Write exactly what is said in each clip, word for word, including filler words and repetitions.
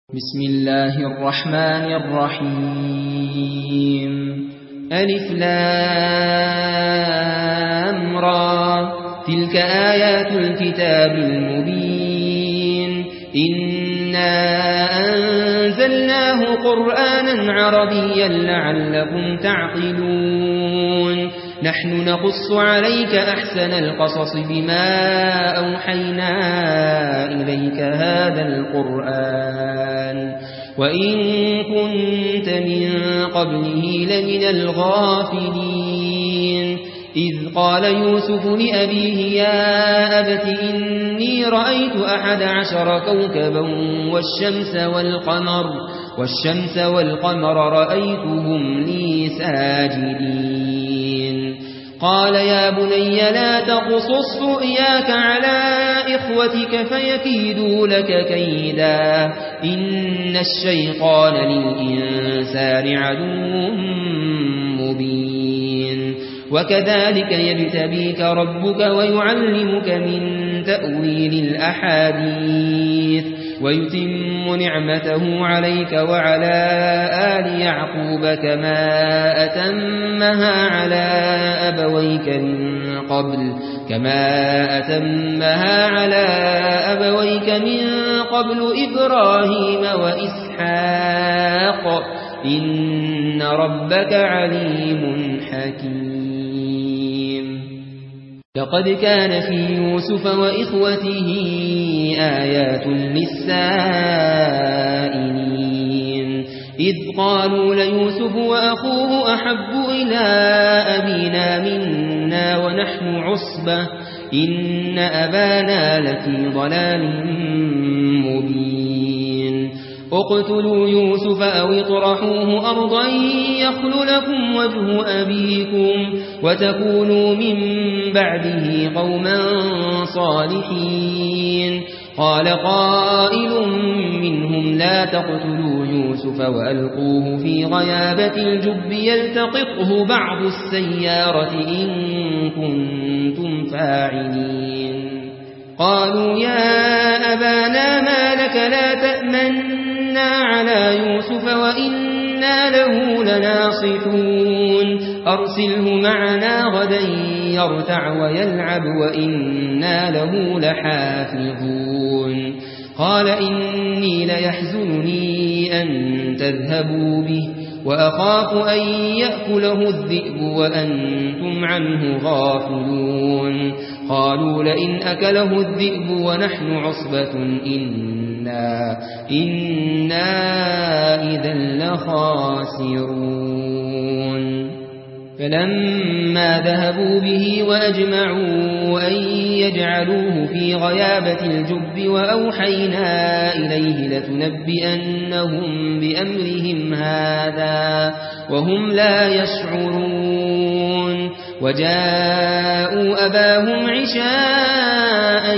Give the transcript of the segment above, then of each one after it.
بسم الله الرحمن الرحيم ألف لام را تلك آيات الكتاب المبين إنا أنزلناه قرآنا عربيا لعلكم تعقلون نحن نقص عليك أحسن القصص بما أوحينا إليك هذا القرآن وإن كنت من قبله لمن الغافلين إذ قال يوسف لأبيه يا أبت إني رأيت أحد عشر كوكبا والشمس والقمر والشمس والقمر رأيتهم لي ساجدين قال يا بني لا تقصص رؤياك على إخوتك فيكيدوا لك كيدا إن الشيطان للإنسان عدو مبين وكذلك يجتبيك ربك ويعلمك من تأويل الأحاديث ويتم نعمته عليك وعلى آل يعقوب كما أتمها على أبويك من قبل كما أتمها على أبويك من قبل إبراهيم وإسحاق إن ربك عليم حكيم لقد كان في يوسف وإخوته آيات للسائلين إذ قالوا ليوسف وأخوه أحب إلى أبينا منا ونحن عصبة إن أبانا لفي ضلال مبين اقتلوا يوسف أو اطرحوه أرضا يخل لكم وجه أبيكم وتكونوا من بعده قوما صالحين قال قائل منهم لا تقتلوا يوسف وألقوه في غيابة الجب يلتقطه بعض السيارة إن كنتم فاعلين قالوا يا أبانا ما لك لا تأمنا على يوسف وإنا له لناصحون أرسله معنا غدا يرتع ويلعب وإنا له لحافظون قال إني ليحزنني أن تذهبوا به وأخاف أن يأكله الذئب وأنتم عنه غافلون قالوا لئن أكله الذئب ونحن عصبة إنا, إنا إذا لخاسرون فلما ذهبوا به وأجمعوا أن يجعلوه في غيابة الجب وأوحينا إليه لتنبئنهم بأمرهم هذا وهم لا يشعرون وجاءوا أباهم عشاء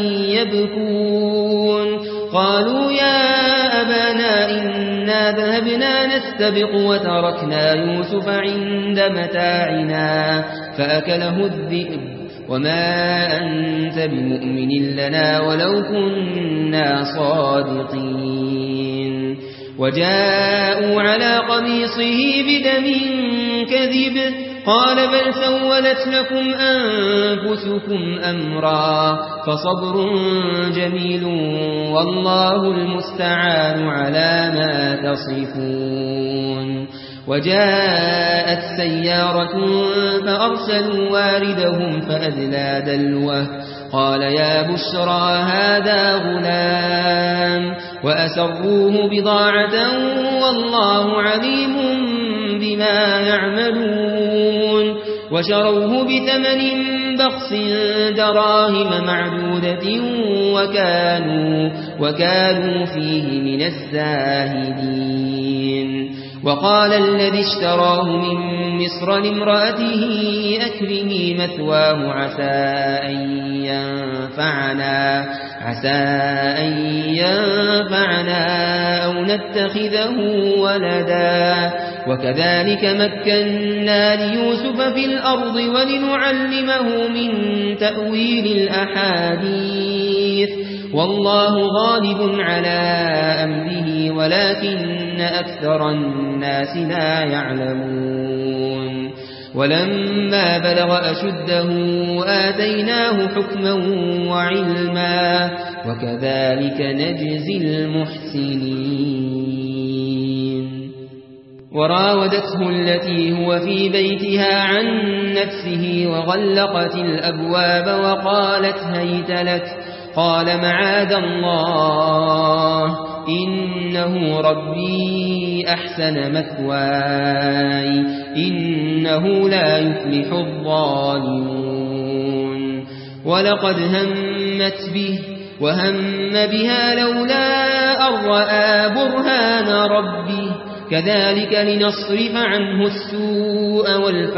يبكون قالوا يا أبانا إنا ذهبنا نستبق وتركنا يوسف عند متاعنا فأكله الذئب وما أنت بمؤمن لنا ولو كنا صادقين وجاءوا على قميصه بدم كذب قال بل سولت لكم أنفسكم أمرا فصبر جميل والله المستعان على ما تصفون وجاءت سيارة فأرسلوا واردهم فأدلى دلوه قال يا بشرى هذا غلام وأسروه بضاعة والله عليم بما يعملون وشروه بثمن بخس دراهم معدودة وكانوا, وكانوا فيه من الزاهدين وقال الذي اشتراه من مصر لامرأته أكرمي مثواه عسى أن ينفعنا عسى أن ينفعنا أو نتخذه ولدا وكذلك مكنا ليوسف في الأرض ولنعلمه من تأويل الأحاديث والله غالب على أمره ولكن أكثر الناس لا يعلمون ولما بلغ أشده آتيناه حكما وعلما وكذلك نجزي المحسنين وراودته التي هو في بيتها عن نفسه وغلقت الأبواب وقالت هيت لك قال معاذ الله إنه ربي أحسن مثواي إنه لا يفلح الظالمون ولقد همت به وهم بها لولا أن رأى برهان ربه كذلك لنصرف عنه السوء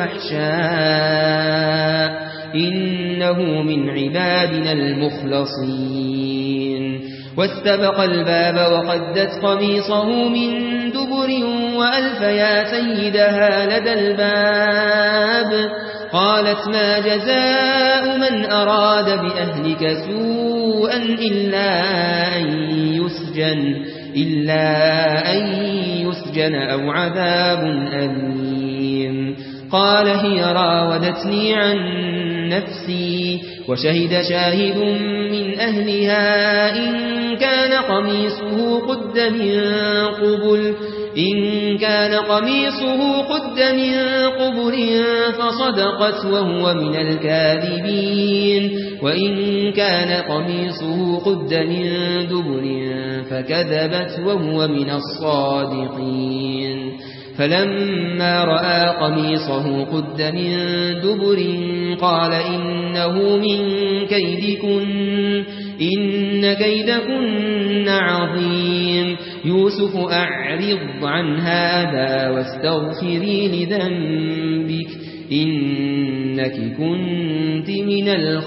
والفحشاء إنه من عبادنا المخلصين واستبق الباب وقدت قميصه من دبر وألف يا سيدها لدى الباب قالت ما جزاء من أراد بأهلك سوءا إلا أن يسجن إلا أن يسجن أو عذاب أليم قال هي راودتني عن نفسي وشهد شاهد من أهلها إن كان قميصه قد من قبل إن كان قميصه قد من قبل فصدقت وهو من الكاذبين وإن كان قميصه قد من دبر فكذبت وهو من الصادقين فلما رأى قميصه قد من دبر قال إنه من كيدكن إن كيدكن عظيم يوسف أعرض عن هذا واستغفري لذنبك إنك كنت من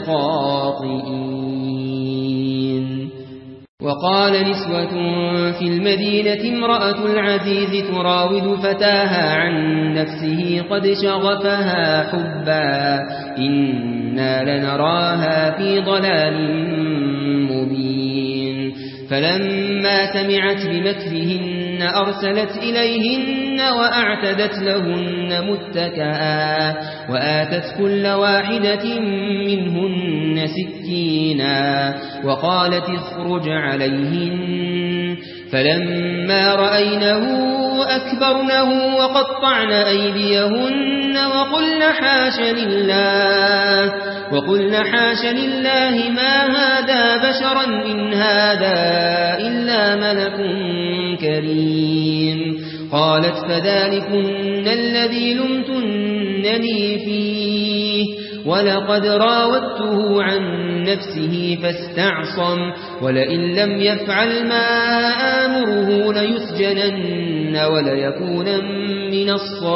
الخاطئين وقال نسوة في المدينة امرأة العزيز تراود فتاها عن نفسه قد شغفها حبا إنا لنراها في ضلال مبين فلما سمعت بمكرهن أرسلت إليهن وأعتدت لهن متكئا وآتت كل واحدة منهن سكينا وقالت اخرج عليهن فلما رأينه أكبرنه وقطعن أيديهن وقلن حاش لله وقلن حاش لله ما هذا بشرا إن هذا إلا ملك كريم قالت فذلكن الذي لمتنني فيه ولقد راودته عن نفسه فاستعصم ولئن لم يفعل ما آمره ليسجنن وليكون من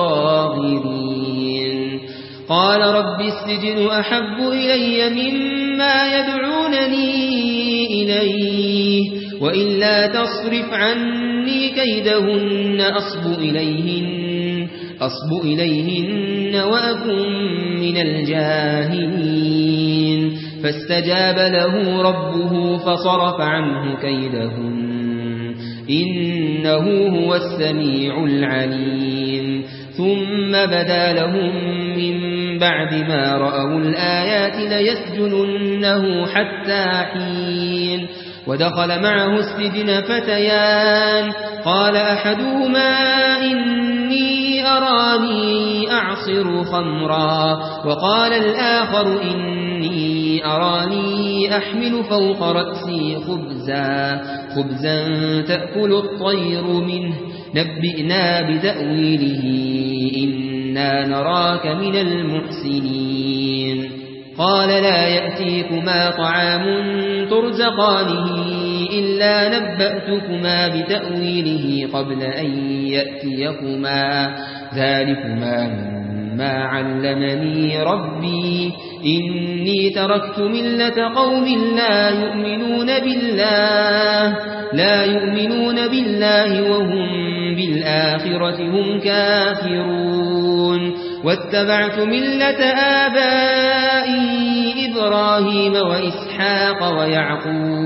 الصاغرين قال رب السجن أحب إلي مما يدعونني إليه وإلا تصرف عني كيدهن أصب إليهن, أصب إليهن وأكن من الجاهلين فاستجاب له ربه فصرف عنه كيدهن إنه هو السميع العليم ثم بدا لهم من بعد ما رأوا الآيات ليسجننه حتى حين ودخل معه السجن فتيان قال أحدهما إني أراني أعصر خمرا وقال الآخر إني أراني أحمل فوق رأسي خبزا خبزا تأكل الطير منه نبئنا بتأويله إنا نراك من المحسنين قال لا يأتيكما طعام ترزقانه إلا نبأتكما بتأويله قبل أن يأتيكما ذلكما مما علمني ربي إني تركت ملة قوم لا يؤمنون بالله لا يؤمنون بالله وهم بالآخرة هم كافرون واتبعت ملة آبائي إبراهيم وإسحاق ويعقوب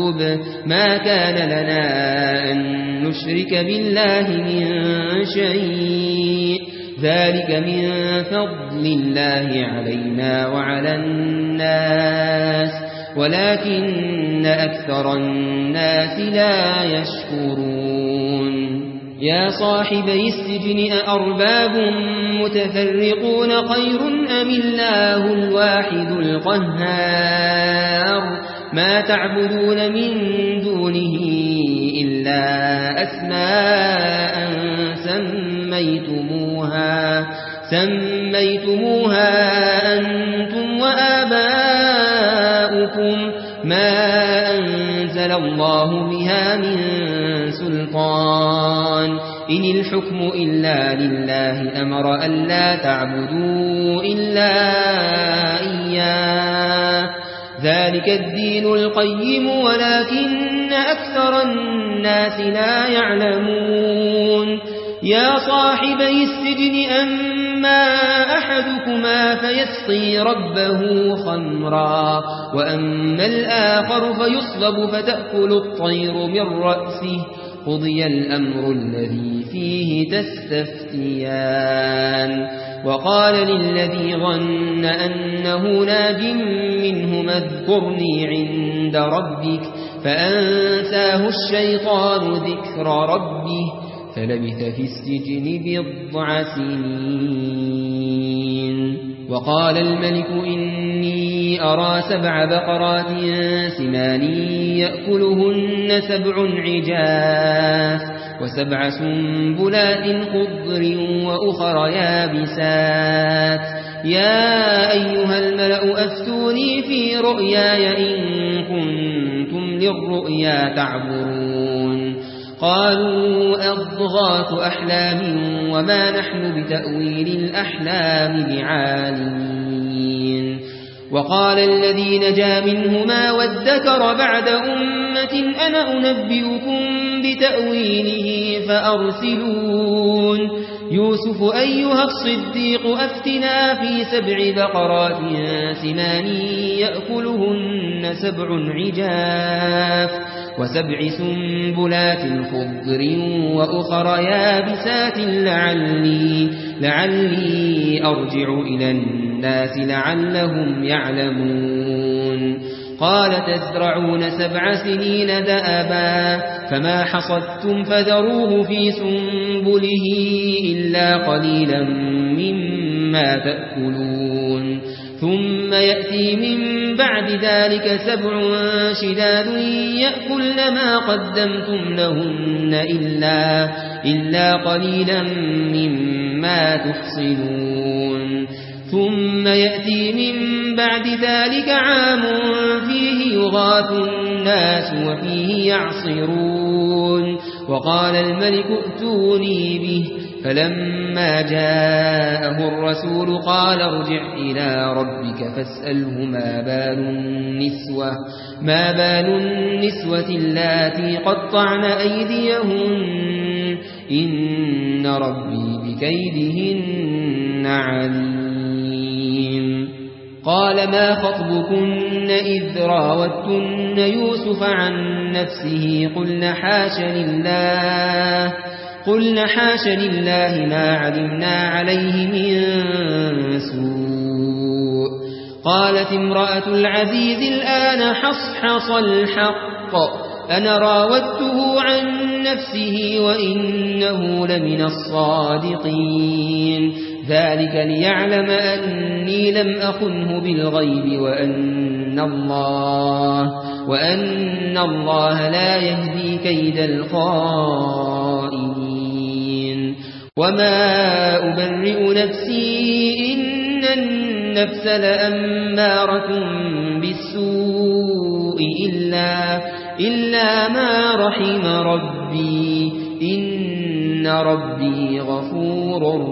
نكتب ما كان لنا أن نشرك بالله من شيء ذلك من فضل الله علينا وعلى الناس ولكن أكثر الناس لا يشكرون يا صاحبي السجن أأرباب متفرقون خير أم الله الواحد القهار ما تعبدون من دونه إلا أسماء سميتموها سميتموها أنتم وآباؤكم ما أنزل الله بها من سلطان إن الحكم إلا لله أمر ألا تعبدوا إلا إياه ذلك الدين القيم ولكن أكثر الناس لا يعلمون يا صاحبي السجن أما أحدكما فيسقي ربه خمرا وأما الآخر فيصلب فتأكل الطير من رأسه قضي الأمر الذي فيه تستفتيان وقال للذي ظن أنه ناج منهما اذكرني عند ربك فأنساه الشيطان ذكر ربه فلبث في السجن بضع سنين وقال الملك إني أرى سبع بقرات سمان يأكلهن سبع عجاف وسبع سنبلات خضر وأخر يابسات يا أيها الملأ أفتوني في رؤياي إن كنتم للرؤيا تعبرون قالوا أضغاث أحلام وما نحن بتأويل الأحلام بعالمين وقال الذي نجا منهما وادكر بعد أمة أنا أنبئكم بتأويله فأرسلون يوسف أيها الصديق أفتنا في سبع بقرات سمان يأكلهن سبع عجاف وسبع سنبلات خضر وأخر يابسات لعلي, لعلي أرجع إلى الناس لعلهم يعلمون قال تزرعون سبع سنين دأبا فما حصدتم فذروه في سنبله إلا قليلا مما تأكلون ثم يأتي من بعد ذلك سبع شداد يأكلن ما قدمتم لهن إلا, إلا قليلا مما تحصنون ثم يأتي من بعد ذلك عام فيه يغاث الناس وفيه يعصرون وقال الملك ائتوني به فلما جاءه الرسول قال ارجع إلى ربك فاسأله ما بال النسوة, ما بال النسوة اللاتي قطعن أيديهن إن ربي بكيدهن عليم قال ما خطبكن إذ راوتن يوسف عن نفسه قلن حاش لله قلن حاش لله ما علمنا عليه من سوء قالت امرأة العزيز الآن حصحص الحق أنا راودته عن نفسه وإنه لمن الصادقين ذلك ليعلم أني لم أخنه بالغيب وأن الله, وأن الله لا يهدي كيد الخائنين وما أبرئ نفسي إن النفس لأمارة بالسوء إلا, إلا ما رحم ربي إن ربي غفور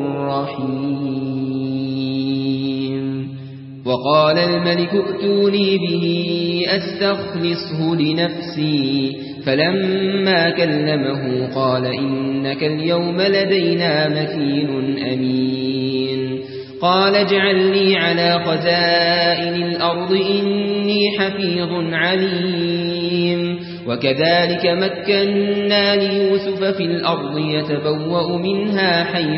رحيم وقال الملك ائتوني به أستخلصه لنفسي فلما كلمه قال إنك اليوم لدينا مكين أمين قال اجعلني على خزائن الأرض إني حفيظ عليم وكذلك مكنا ليوسف في الأرض يتبوأ منها حيث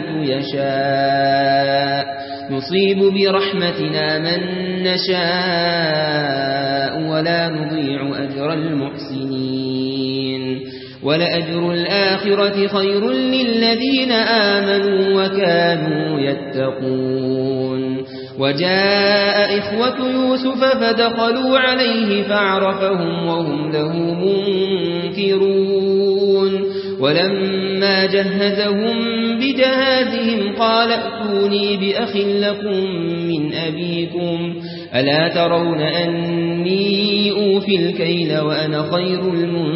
يشاء نصيب برحمتنا من نشاء ولا نضيع أجر المحسنين ولأجر الآخرة خير للذين آمنوا وكانوا يتقون وجاء إخوة يوسف فدخلوا عليه فعرفهم وهم له منكرون ولما جهزهم بجهازهم قال ائتوني بأخ لكم من أبيكم ألا ترون أني أوفي الكيل وأنا خير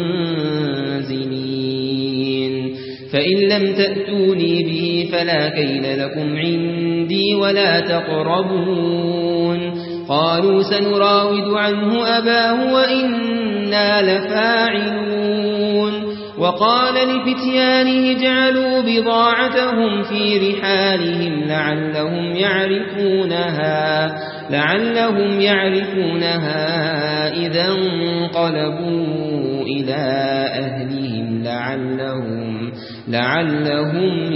المنزلين فإن لم تأتوني به فلا كيل لكم عندي ولا تقربون قالوا سنراود عنه أباه وإنا لفاعلون وقال لفتيانه اجعلوا بضاعتهم في رحالهم لعلهم يعرفونها لعلهم يعرفونها إذا انقلبوا إلى أهلهم لعلهم لعلهم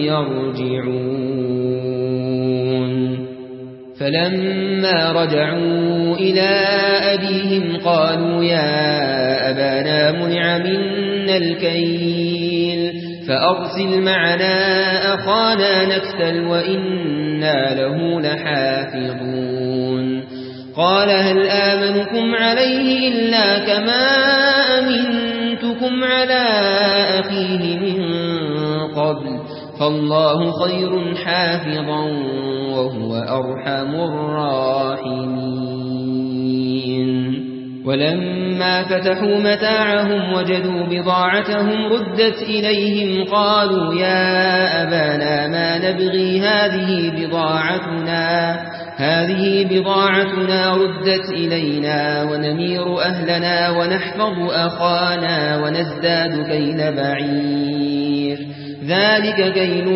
يرجعون فلما رجعوا إلى أبيهم قالوا يا أبانا منع منا الكيل فأرسل معنا أخانا نكتل وإنا له لحافظون قال هل آمنكم عليه إلا كما أمنتكم على أخيه من قبل فالله خير حافظا وهو أرحم الراحمين ولما فتحوا متاعهم وجدوا بضاعتهم ردت إليهم قالوا يا أبانا ما نبغي هذه بضاعتنا هذه بضاعتنا ردت إلينا ونمير أهلنا ونحفظ أخانا ونزداد كيل بعير ذلك كيل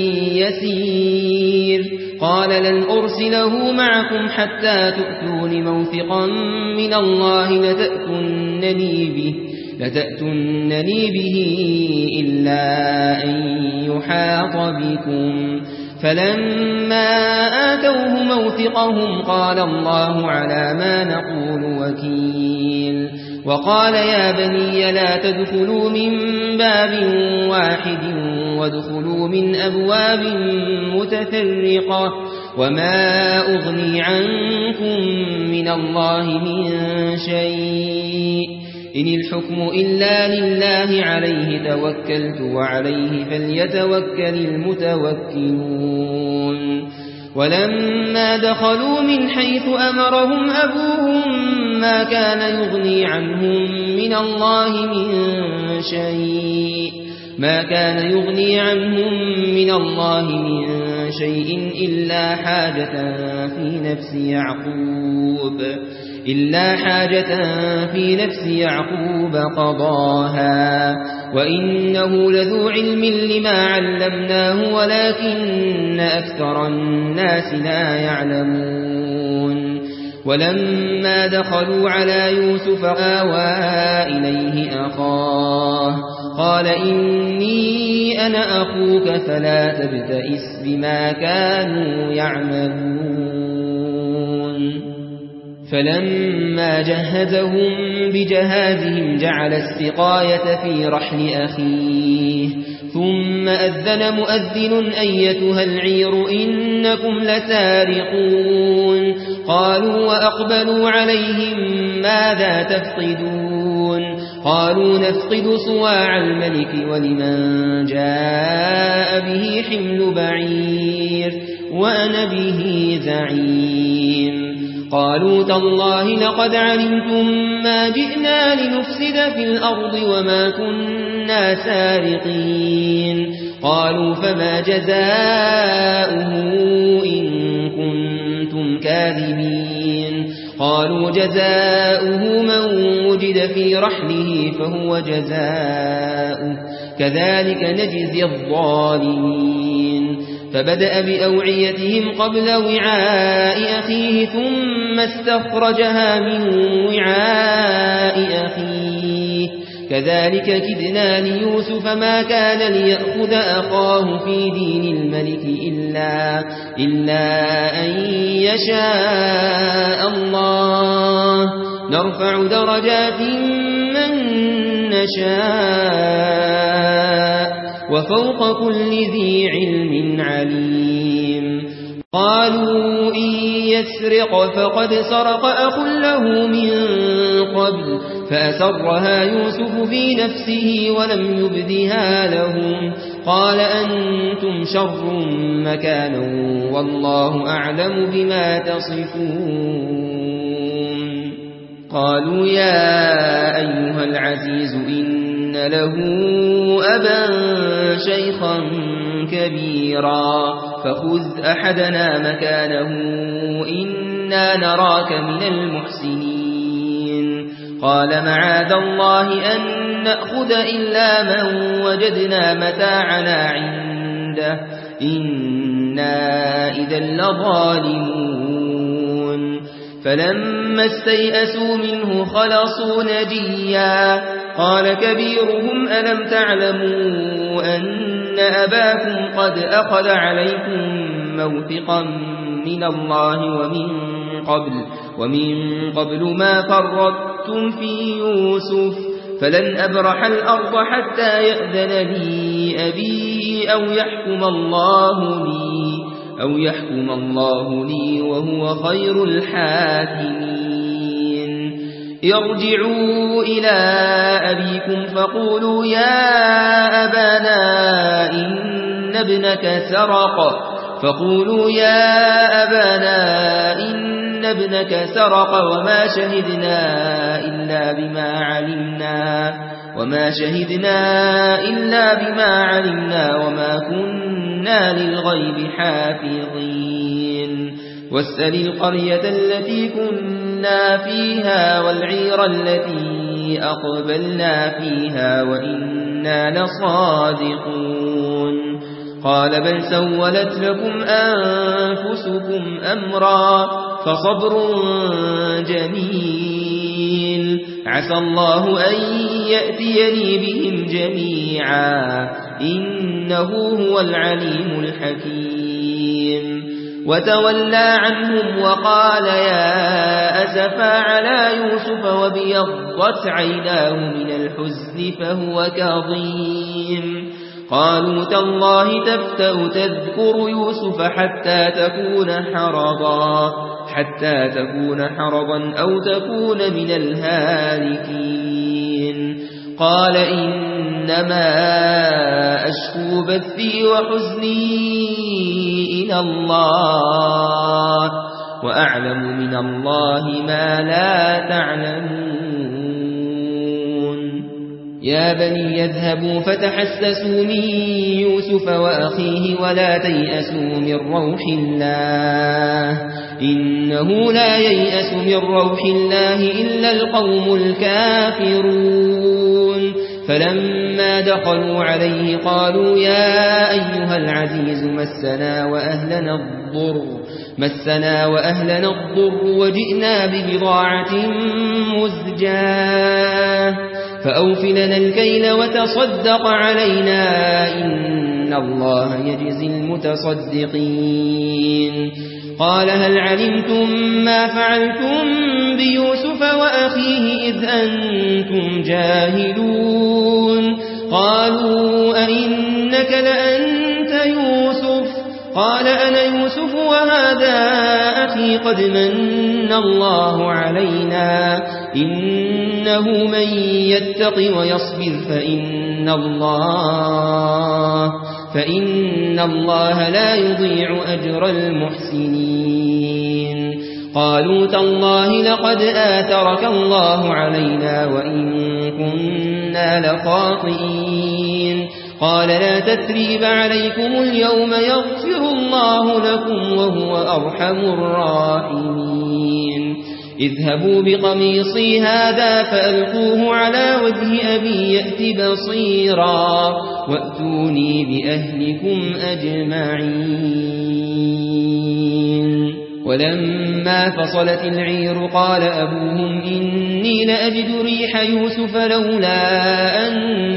يسير قال لن أرسله معكم حتى تؤتون موثقا من الله لتأتونني به, لتأتونني به إلا أن يحاط بكم فلما آتوه موثقهم قال الله على ما نقول وكيل وقال يا بني لا تدخلوا من باب واحد وادخلوا من أبواب متفرقة وما أغني عنكم من الله من شيء إن الحكم إلا لله عليه توكلت وعليه فليتوكل المتوكلون ولما دخلوا من حيث أمرهم أبوهم ما كان يغني عنهم من الله من شيء ما كان يغني عنهم من الله من شيء إلا حاجة في نفس يعقوب إلا حاجة في نفس يعقوب قضاها وإنه لذو علم لما علمناه ولكن أكثر الناس لا يعلمون ولما دخلوا على يوسف آوى إليه أخاه قال إني أنا أخوك فلا تبتئس بما كانوا يعملون فلما جهزهم بجهازهم جعل السقاية في رحل أخيه ثم أذن مؤذن أيتها العير إنكم لسارقون قالوا وأقبلوا عليهم ماذا تفقدون قالوا نفقد صواع الملك ولمن جاء به حمل بعير وأنا به زعيم قالوا تالله لقد علمتم ما جئنا لنفسد في الأرض وما كنا سارقين قالوا فما جزاؤه إن كنتم كاذبين قالوا جزاؤه من وجد في رحله فهو جزاؤه كذلك نجزي الظالمين فبدأ بأوعيتهم قبل وعاء أخيه ثم استخرجها من وعاء أخيه كذلك كدنا ليوسف ما كان ليأخذ أخاه في دين الملك إلا, إلا أن يشاء الله نرفع درجات من نشاء وفوق كل ذي علم عليم قالوا إن يسرق فقد سرق أخ له من قبل فأسرها يوسف في نفسه ولم يبدها لهم قال أنتم شر مكانا والله أعلم بما تصفون قالوا يا أيها العزيز إن له أبا شيخا كبيرا فخذ أحدنا مكانه إنا نراك من المحسنين قال معاذ الله أن نأخذ إلا من وجدنا متاعنا عنده إنا إذا لظالمون فلما استيئسوا منه خلصوا نجيا قال كبيرهم ألم تعلموا أن أباكم قد أخذ عليكم موثقا من الله ومن قبل, ومن قبل ما فرطتم في يوسف فلن أبرح الأرض حتى يأذن لي أبي أو يحكم الله لي أو يحكم الله لي وهو خير الحاكمين ارجعوا إلى أبيكم فقولوا يا أبانا إن ابنك سرق فقولوا يا أبانا إن ابنك سرق وما شهدنا إلا بما علمنا وما شهدنا إلا بما علمنا وما كنا للغيب حافظين واسأل القرية التي كنا فيها والعير التي أقبلنا فيها وإنا لصادقون قال بل سولت لكم أنفسكم أمرا فصبر جميل عسى الله أن يأتيني بهم جميعا إنه هو العليم الحكيم وتولى عنهم وقال يا أسفا على يوسف وبيضت عيناه من الحزن فهو كظيم قالوا تالله تفتأ تذكر يوسف حتى تكون حرضا حتى تكون حرضا أو تكون من الهالكين قال إنما أشكو بثي وحزني إلى الله وأعلم من الله ما لا تعلمون يا بني يذهبوا فتحسسوا من يوسف وأخيه ولا تيأسوا من روح الله إنه لا ييأس من روح الله إلا القوم الكافرون فلما دخلوا عليه قالوا يا أيها العزيز مسنا وأهلنا الضر مسنا وأهلنا الضر وجئنا ببضاعة مزجاة فأوفلنا الكيل وتصدق علينا إن الله يجزي المتصدقين قال هل علمتم ما فعلتم بيوسف وأخيه إذ أنتم جاهلون قالوا أئنك لأنت يوسف قال أنا يوسف وهذا أخي قد من الله علينا إنه من يتق ويصبر فإن الله فإن الله لا يضيع أجر المحسنين قالوا تالله لقد آثرك الله علينا وإن كنا لخاطئين قال لا تثريب عليكم اليوم يغفر الله لكم وهو أرحم الراحمين اذهبوا بقميصي هذا فألقوه على وجه أبي يأت بصيرا وأتوني بأهلكم أجمعين. ولما فصلت العير قال أبوهم إني لأجد ريح يوسف لولا أن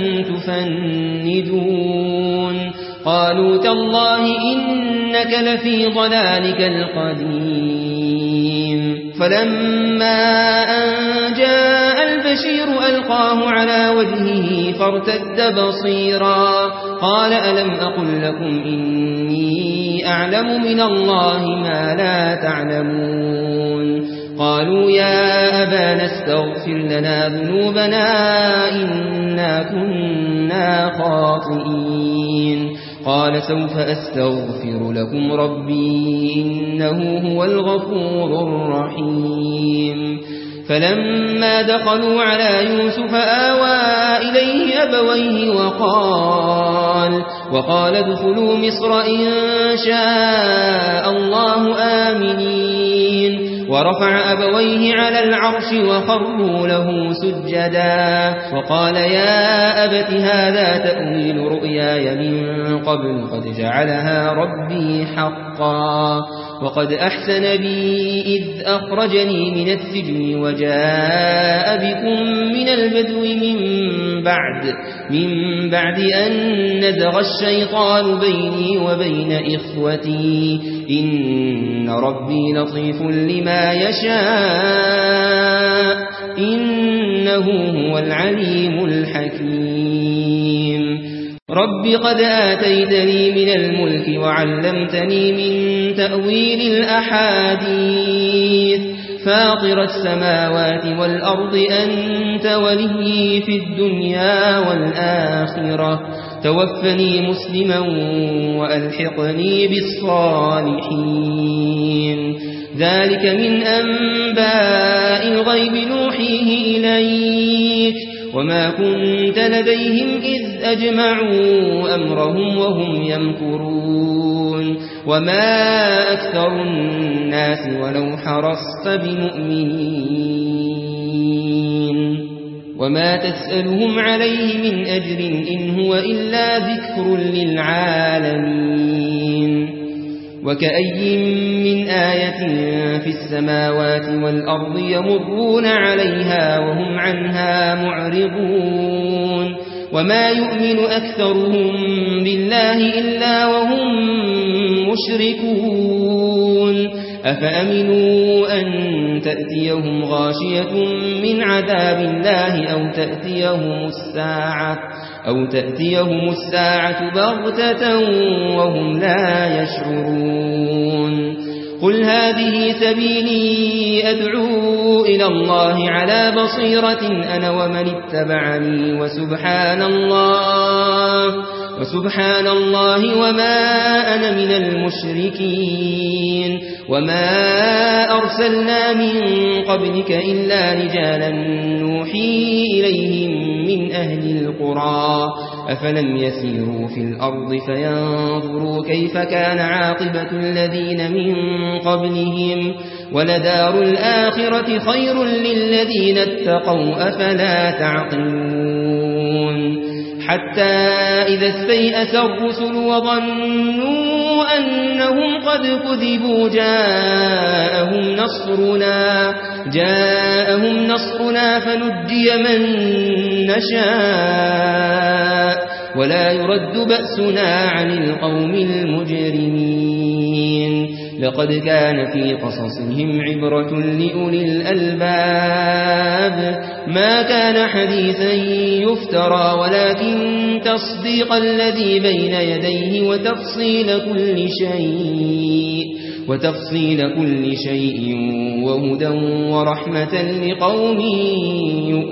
تفندون قالوا تالله إنك لفي ضلالك القديم. فلما أن جاء البشير ألقاه على وجهه فارتد بصيرا قال ألم أقل لكم إني أعلم من الله ما لا تعلمون. قالوا يا أبانا استغفر لنا ذنوبنا إنا كنا خاطئين. قال سوف أستغفر لكم ربي إنه هو الغفور الرحيم. فلما دخلوا على يوسف آوى إليه أبويه وقال وقال ادخلوا مصر إن شاء الله آمنين. ورفع أبويه على العرش وخروا له سجدا وقال يا أبت هذا تأويل رؤياي من قبل قد جعلها ربي حقا وقد أحسن بي إذ أخرجني من السجن وجاء بكم من البدو من بعد من بعد أن نزغ الشيطان بيني وبين إخوتي إن ربي لطيف لما يشاء إنه هو العليم الحكيم. رب قد آتيتني من الملك وعلمتني من تأويل الأحاديث فاطر السماوات والأرض أنت ولي في الدنيا والآخرة توفني مسلما وألحقني بالصالحين. ذلك من أنباء الغيب نوحيه إليك وما كنت لديهم إذ أجمعوا أمرهم وهم يمكرون وما أكثر الناس ولو حرصت بمؤمنين وما تسألهم عليه من أجر إن هو إلا ذكر للعالمين. وكأي من آية في السماوات والأرض يمرون عليها وهم عنها معرضون وما يؤمن أكثرهم بالله إلا وهم مشركون. أفأمنوا أن تأتيهم غاشية من عذاب الله أو تأتيهم الساعة أو تأتيهم الساعة بغتة وهم لا يشعرون. قل هذه سبيلي أدعو إلى الله على بصيرة أنا ومن اتبعني وسبحان الله وسبحان الله وما أنا من المشركين. وما أرسلنا من قبلك إلا رجالا نوحي إليهم من أهل القرى أفلم يسيروا في الأرض فينظروا كيف كان عاقبة الذين من قبلهم ولدار الآخرة خير للذين اتقوا أفلا تعقلون. حتى إذا استيأس الرسل وظنوا أنهم قد كذبوا جاءهم نصرنا جاءهم نصرنا فنجي من نشاء ولا يرد بأسنا عن القوم المجرمين. لقد كان في قصصهم عبرة لأولي الألباب ما كان حديثا يفترى ولكن تصديق الذي بين يديه وتفصيل كل شيء وتفصيل كل شيء وهدى ورحمة لقوم